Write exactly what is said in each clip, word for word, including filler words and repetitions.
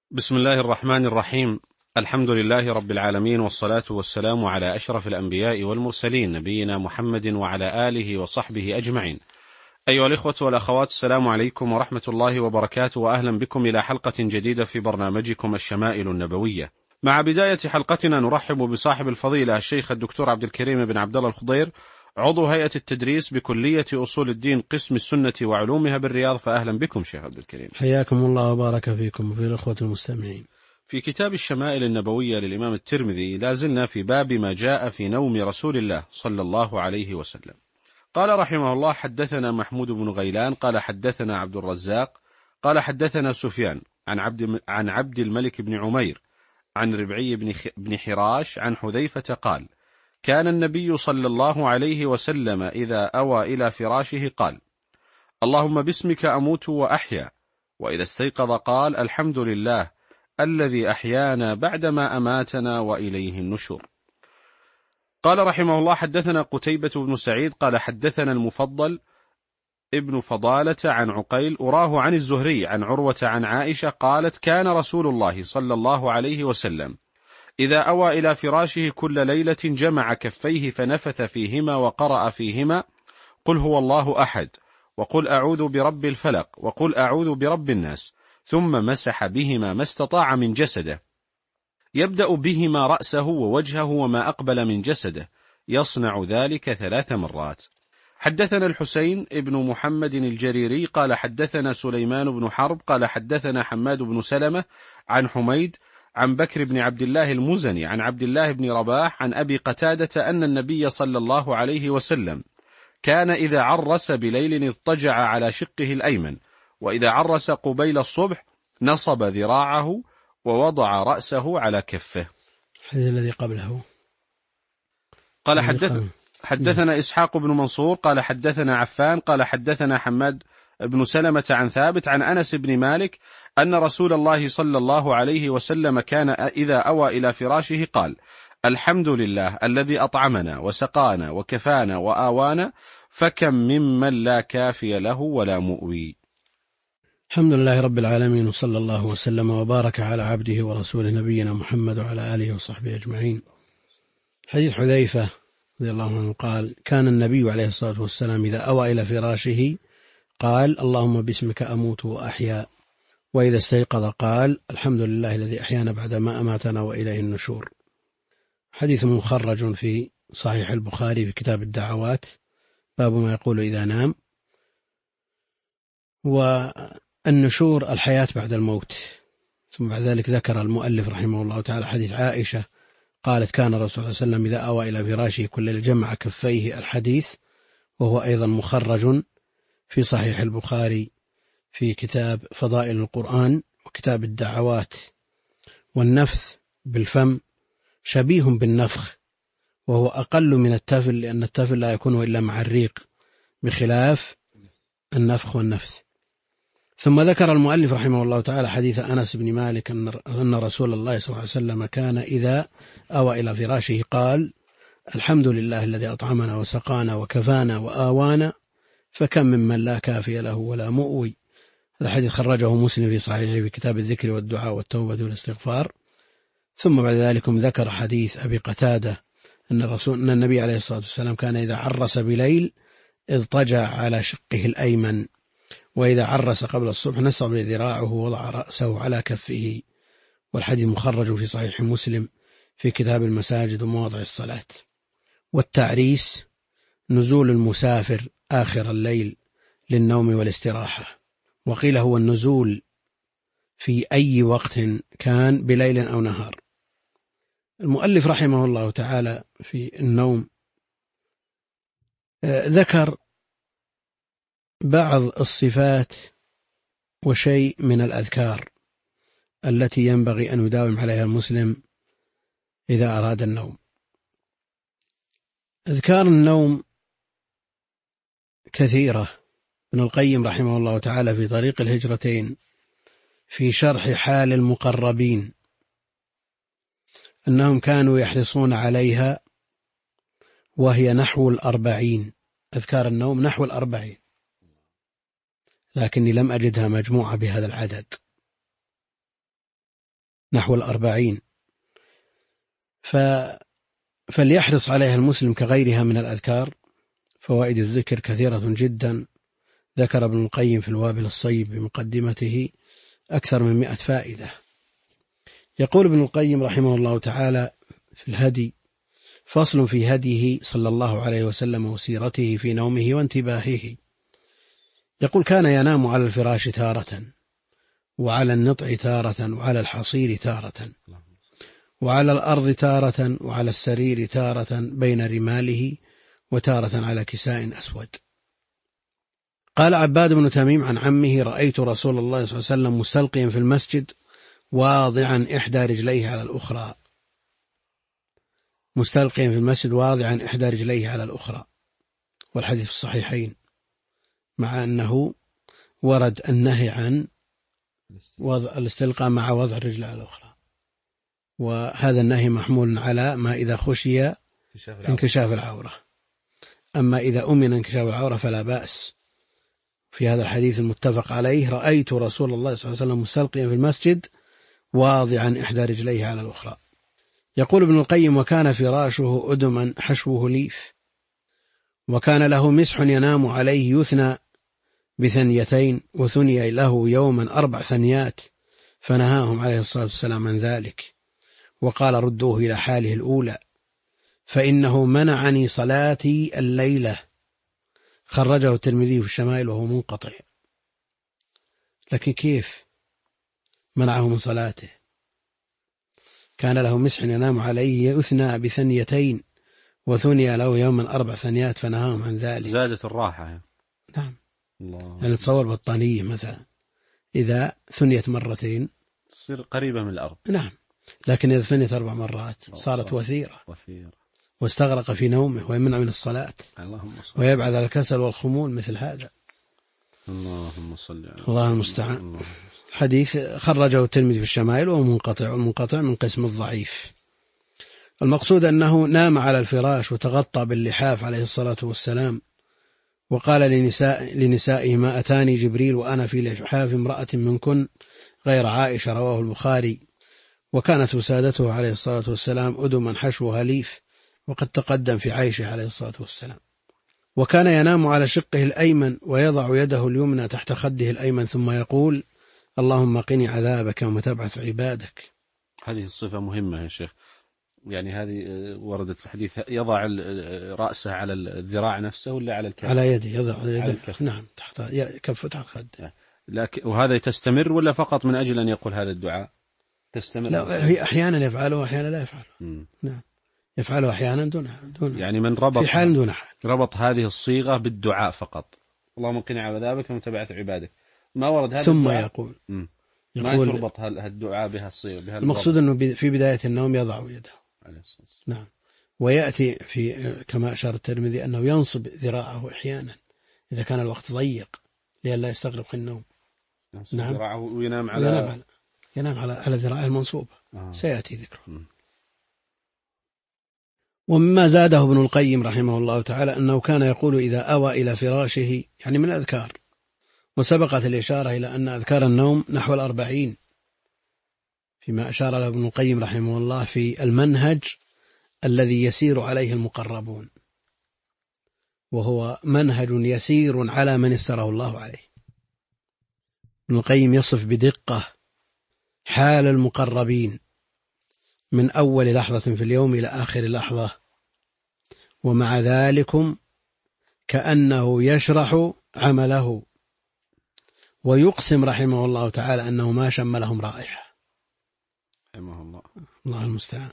بسم الله الرحمن الرحيم. الحمد لله رب العالمين، والصلاة والسلام على أشرف الأنبياء والمرسلين، نبينا محمد وعلى آله وصحبه أجمعين. أيها الإخوة والأخوات، السلام عليكم ورحمة الله وبركاته، وأهلا بكم إلى حلقة جديدة في برنامجكم الشمائل النبوية. مع بداية حلقتنا نرحب بصاحب الفضيلة الشيخ الدكتور عبد الكريم بن عبد الله الخضير، عضو هيئة التدريس بكلية أصول الدين قسم السنة وعلومها بالرياض. فأهلا بكم شيخ عبد الكريم. حياكم الله وبارك فيكم وفي الأخوة المستمعين. في كتاب الشمائل النبوية للإمام الترمذي لازلنا في باب ما جاء في نوم رسول الله صلى الله عليه وسلم. قال رحمه الله: حدثنا محمود بن غيلان قال حدثنا عبد الرزاق قال حدثنا سفيان عن عبد عن عبد الملك بن عمير عن ربعي بن بن حراش عن حذيفة قال: كان النبي صلى الله عليه وسلم إذا أوى إلى فراشه قال: اللهم باسمك أموت وأحيا، وإذا استيقظ قال: الحمد لله الذي أحيانا بعدما أماتنا وإليه النشور. قال رحمه الله: حدثنا قتيبة بن سعيد قال حدثنا المفضل ابن فضالة عن عقيل أراه عن الزهري عن عروة عن عائشة قالت: كان رسول الله صلى الله عليه وسلم إذا أوى إلى فراشه كل ليلة جمع كفيه فنفث فيهما وقرأ فيهما: قل هو الله أحد، وقل أعوذ برب الفلق، وقل أعوذ برب الناس، ثم مسح بهما ما استطاع من جسده، يبدأ بهما رأسه ووجهه وما أقبل من جسده، يصنع ذلك ثلاث مرات. حدثنا الحسين ابن محمد الجريري قال حدثنا سليمان بن حرب قال حدثنا حماد بن سلمة عن حميد عن بكر بن عبد الله المزني عن عبد الله بن رباح عن أبي قتادة أن النبي صلى الله عليه وسلم كان إذا عرس بليل اضطجع على شقه الأيمن، وإذا عرس قبيل الصبح نصب ذراعه ووضع رأسه على كفه. الحديث الذي قبله قال حدث حدثنا إسحاق بن منصور قال حدثنا عفان قال حدثنا حماد بن سلمة عن ثابت عن أنس بن مالك أن رسول الله صلى الله عليه وسلم كان إذا أوى إلى فراشه قال: الحمد لله الذي أطعمنا وسقانا وكفانا وآوانا، فكم ممن لا كافي له ولا مؤوي. الحمد لله رب العالمين، وصلى الله وسلم وبارك على عبده ورسوله نبينا محمد وعلى آله وصحبه أجمعين. حديث حذيفة رضي الله عنه قال: كان النبي عليه الصلاة والسلام إذا أوى إلى فراشه قال: اللهم باسمك أموت وأحيا، وإذا استيقظ قال: الحمد لله الذي أحيانا بعدما أماتنا وإليه النشور. حديث مخرج في صحيح البخاري في كتاب الدعوات، باب ما يقول إذا نام. والنشور الحياة بعد الموت. ثم بعد ذلك ذكر المؤلف رحمه الله تعالى حديث عائشة قالت: كان الرسول صلى الله عليه وسلم إذا أوى إلى فراشه كل ليلة جمع كفيه، الحديث، وهو أيضا مخرج في صحيح البخاري في كتاب فضائل القرآن وكتاب الدعوات. والنفث بالفم شبيه بالنفخ، وهو أقل من التفل، لأن التفل لا يكون إلا مع الريق، بخلاف النفخ والنفث. ثم ذكر المؤلف رحمه الله تعالى حديث أنس بن مالك أن رسول الله صلى الله عليه وسلم كان إذا أوى إلى فراشه قال: الحمد لله الذي أطعمنا وسقانا وكفانا وآوانا، فكم ممن لا كافي له ولا مؤوي. هذا حديث خرجه مسلم في صحيحه في كتاب الذكر والدعاء والتوبة والاستغفار. ثم بعد ذلك ذكر حديث أبي قتادة أن الرسول أن النبي عليه الصلاة والسلام كان إذا عرس بليل اضطجع على شقه الأيمن، وإذا عرس قبل الصبح نصب ذراعه ووضع رأسه على كفه. والحديث مخرج في صحيح مسلم في كتاب المساجد ومواضع الصلاة. والتعريس نزول المسافر آخر الليل للنوم والاستراحة، وقيل هو النزول في أي وقت كان بليل أو نهار. المؤلف رحمه الله تعالى في النوم ذكر بعض الصفات وشيء من الأذكار التي ينبغي أن يداوم عليها المسلم إذا أراد النوم. أذكار النوم كثيرة. ابن القيم رحمه الله تعالى في طريق الهجرتين في شرح حال المقربين أنهم كانوا يحرصون عليها، وهي نحو الأربعين. أذكار النوم نحو الأربعين، لكني لم أجدها مجموعة بهذا العدد. نحو الأربعين، ف... فليحرص عليها المسلم كغيرها من الأذكار. فوائد الذكر كثيرة جدا، ذكر ابن القيم في الوابل الصيب بمقدمته أكثر من مئة فائدة. يقول ابن القيم رحمه الله تعالى في الهدي: فصل في هديه صلى الله عليه وسلم وسيرته في نومه وانتباهه. يقول: كان ينام على الفراش تارة، وعلى النطع تارة، وعلى الحصير تارة، وعلى الأرض تارة، وعلى السرير تارة، بين رماله، وتارة على كساء أسود. قال عباد بن تميم عن عمه: رأيت رسول الله صلى الله عليه وسلم مستلقيا في المسجد واضعا إحدى رجليه على الأخرى، مستلقيا في المسجد واضعا إحدى رجليه على الأخرى، والحديث في الصحيحين، مع أنه ورد النهي عن وضع الاستلقاء مع وضع الرجل على الأخرى، وهذا النهي محمول على ما إذا خشي انكشاف العورة. أما إذا أمن انكشاف العورة فلا بأس. في هذا الحديث المتفق عليه: رأيت رسول الله صلى الله عليه وسلم مستلقيا في المسجد واضعا إحدى رجليه على الأخرى. يقول ابن القيم: وكان فراشه أدما حشوه ليف، وكان له مسح ينام عليه يثنى بثنيتين، وثني له يوما أربع ثنيات، فنهاهم عليه الصلاة والسلام عن ذلك، وقال: ردوه إلى حاله الأولى، فإنه منعني صلاتي الليلة. خرجه الترمذي في الشمائل وهو منقطع. لكن كيف منعه من صلاته؟ كان له مسح ينام عليه يثنى بثنيتين، وثني له يوما أربع ثنيات، فنهاهم عن ذلك. زادت الراحة. نعم. الله. يعني تصور بطانية مثلا إذا ثنيت مرتين تصير قريبة من الأرض. نعم، لكن إذا ثنيت أربع مرات صارت وثيرة، وثيرة، واستغرق في نومه ويمنع من الصلاة، ويبعد على الكسل والخمول مثل هذا. اللهم صل على الله المستعان. حديث خرجه الترمذي في الشمائل وهو منقطع، والمنقطع من قسم الضعيف. المقصود أنه نام على الفراش وتغطى باللحاف عليه الصلاة والسلام، وقال لنساء لنسائه: ما أتاني جبريل وأنا في لحاف امرأة منكن غير عائشة، رواه البخاري. وكانت وسادته عليه الصلاة والسلام أدما حشوها ليف، وقد تقدم في عائشة عليه الصلاة والسلام. وكان ينام على شقه الأيمن، ويضع يده اليمنى تحت خده الأيمن، ثم يقول: اللهم قني عذابك يوم تبعث عبادك. هذه الصفة مهمة يا شيخ، يعني هذه وردت في حديث: يضع رأسه على الذراع نفسه ولا على الكف؟ على يده، يضع يده نعم تحت كفه تحت خده. لكن وهذا تستمر ولا فقط من أجل أن يقول هذا الدعاء؟ تستمر. لا، هي أحيانا يفعله وأحيانا لا يفعله. م. نعم، يفعله أحيانا دون دون يعني من ربط في حال دون حال ربط هذه الصيغة بالدعاء فقط: اللهم قني عذابك ومن تبعث عبادك، ما ورد هذا ثم الدعاء. يقول م. ما يربط هالدعاء بها الصيغة بها. المقصود أنه في بداية النوم يضع يده. نعم. ويأتي في كما أشار الترمذي أنه ينصب ذراعه أحيانا إذا كان الوقت ضيق لئلا يستغرق النوم. نعم. ذراعه وينام على ينام على ينام على على ذراعه المنصوبة. آه. سيأتي ذكره. م. ومما زاده ابن القيم رحمه الله تعالى أنه كان يقول إذا أوى إلى فراشه، يعني من الأذكار، وسبقت الإشارة إلى أن أذكار النوم نحو الأربعين، فيما أشار له ابن القيم رحمه الله في المنهج الذي يسير عليه المقربون، وهو منهج يسير على من يسره الله عليه. ابن القيم يصف بدقة حال المقربين من أول لحظة في اليوم إلى آخر لحظة، ومع ذلك كأنه يشرح عمله، ويقسم رحمه الله تعالى أنه ما شم لهم رائحة. رحمه الله. الله المستعان.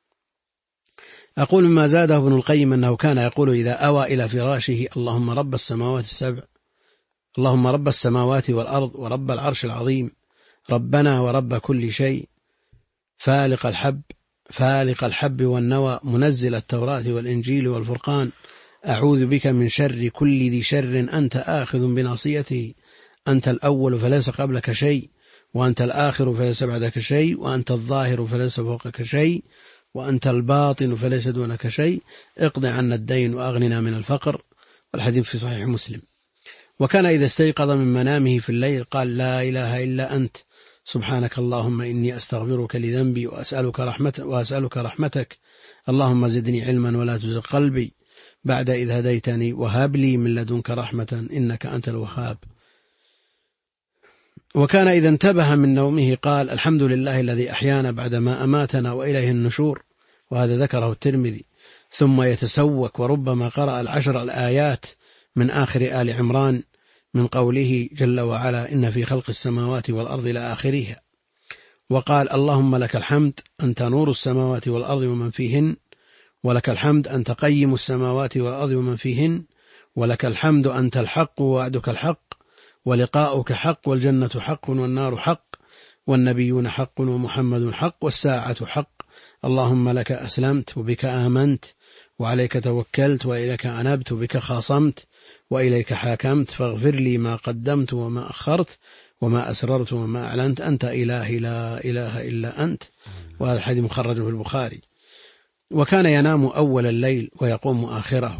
أقول مما زاده ابن القيم أنه كان يقول إذا أوى إلى فراشه: اللهم رب السماوات السبع، اللهم رب السماوات والأرض ورب العرش العظيم، ربنا ورب كل شيء، فالق الحب فالق الحب والنوى، منزل التوراة والإنجيل والفرقان، أعوذ بك من شر كل ذي شر أنت آخذ بناصيته، أنت الأول فليس قبلك شيء، وأنت الآخر فليس بعدك شيء، وأنت الظاهر فليس فوقك شيء، وأنت الباطن فليس دونك شيء، اقض عنا الدين وأغننا من الفقر. والحديث في صحيح مسلم. وكان إذا استيقظ من منامه في الليل قال: لا إله إلا أنت سبحانك اللهم إني أستغفرك لذنبي وأسألك رحمتك, وأسألك رحمتك اللهم زدني علما ولا تزغ قلبي بعد إذ هديتني وهب لي من لدنك رحمة إنك أنت الوهاب. وكان إذا انتبه من نومه قال الحمد لله الذي أحيانا بعدما أماتنا وإليه النشور، وهذا ذكره الترمذي. ثم يتسوك، وربما قرأ العشر الآيات من آخر آل عمران من قوله جل وعلا إن في خلق السماوات والأرض إلى آخرها. وقال اللهم لك الحمد أنت نور السماوات والأرض ومن فيهن، ولك الحمد أنت قيم السماوات والأرض ومن فيهن، ولك الحمد أنت الحق ووعدك الحق ولقاؤك حق والجنة حق والنار حق والنبيون حق ومحمد حق والساعة حق. اللهم لك أسلمت وبك آمنت وعليك توكلت وإليك أنبت وبك خاصمت وإليك حاكمت فاغفر لي ما قدمت وما أخرت وما أسررت وما أعلنت أنت إلهي لا إله إلا أنت. وهذا الحديث مخرج في البخاري. وكان ينام أول الليل ويقوم آخره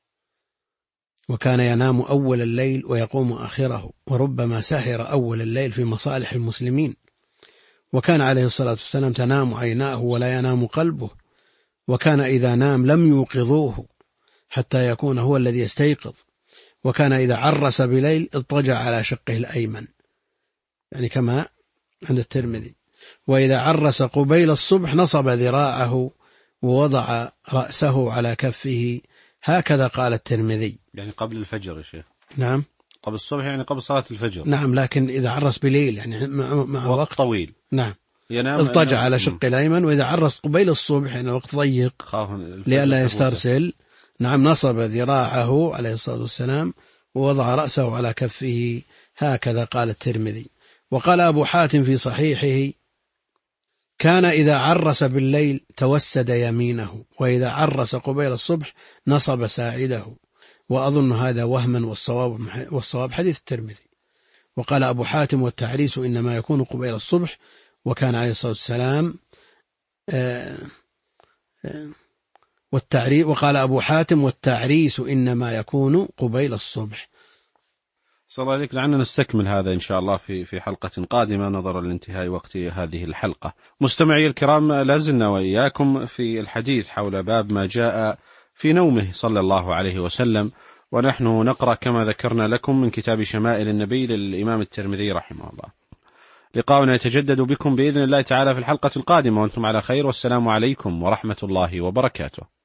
وكان ينام أول الليل ويقوم آخره وربما سهر أول الليل في مصالح المسلمين. وكان عليه الصلاة والسلام تنام عيناه ولا ينام قلبه، وكان إذا نام لم يوقظوه حتى يكون هو الذي يستيقظ. وكان إذا عرس بليل اضطجع على شقه الأيمن، يعني كما عند الترمذي. وإذا عرس قبيل الصبح نصب ذراعه ووضع رأسه على كفه، هكذا قال الترمذي. يعني قبل الفجر يا شيخ؟ نعم قبل الصبح، يعني قبل صلاة الفجر. نعم، لكن إذا عرس بليل يعني مع, مع وقت, وقت طويل. نعم، ينام اضطجع على شق الأيمن. وإذا عرس قبيل الصبح يعني وقت ضيق لئلا يسترسل، نعم، نصب ذراعه عليه الصلاة والسلام ووضع رأسه على كفه، هكذا قال الترمذي. وقال أبو حاتم في صحيحه كان إذا عرس بالليل توسد يمينه، وإذا عرس قبيل الصبح نصب ساعده. وأظن هذا وهما والصواب, والصواب حديث الترمذي. وقال أبو حاتم والتعريس إنما يكون قبيل الصبح، وكان عليه الصلاة والسلام آه آه والتعريس. وقال أبو حاتم والتعريس إنما يكون قبيل الصبح. صلى الله عليك. لعنا نستكمل هذا إن شاء الله في في حلقة قادمة نظرا لانتهاء وقت هذه الحلقة. مستمعي الكرام، لازلنا وإياكم في الحديث حول باب ما جاء في نومه صلى الله عليه وسلم، ونحن نقرأ كما ذكرنا لكم من كتاب شمائل النبي للإمام الترمذي رحمه الله. لقاؤنا يتجدد بكم بإذن الله تعالى في الحلقة القادمة، وأنتم على خير، والسلام عليكم ورحمة الله وبركاته.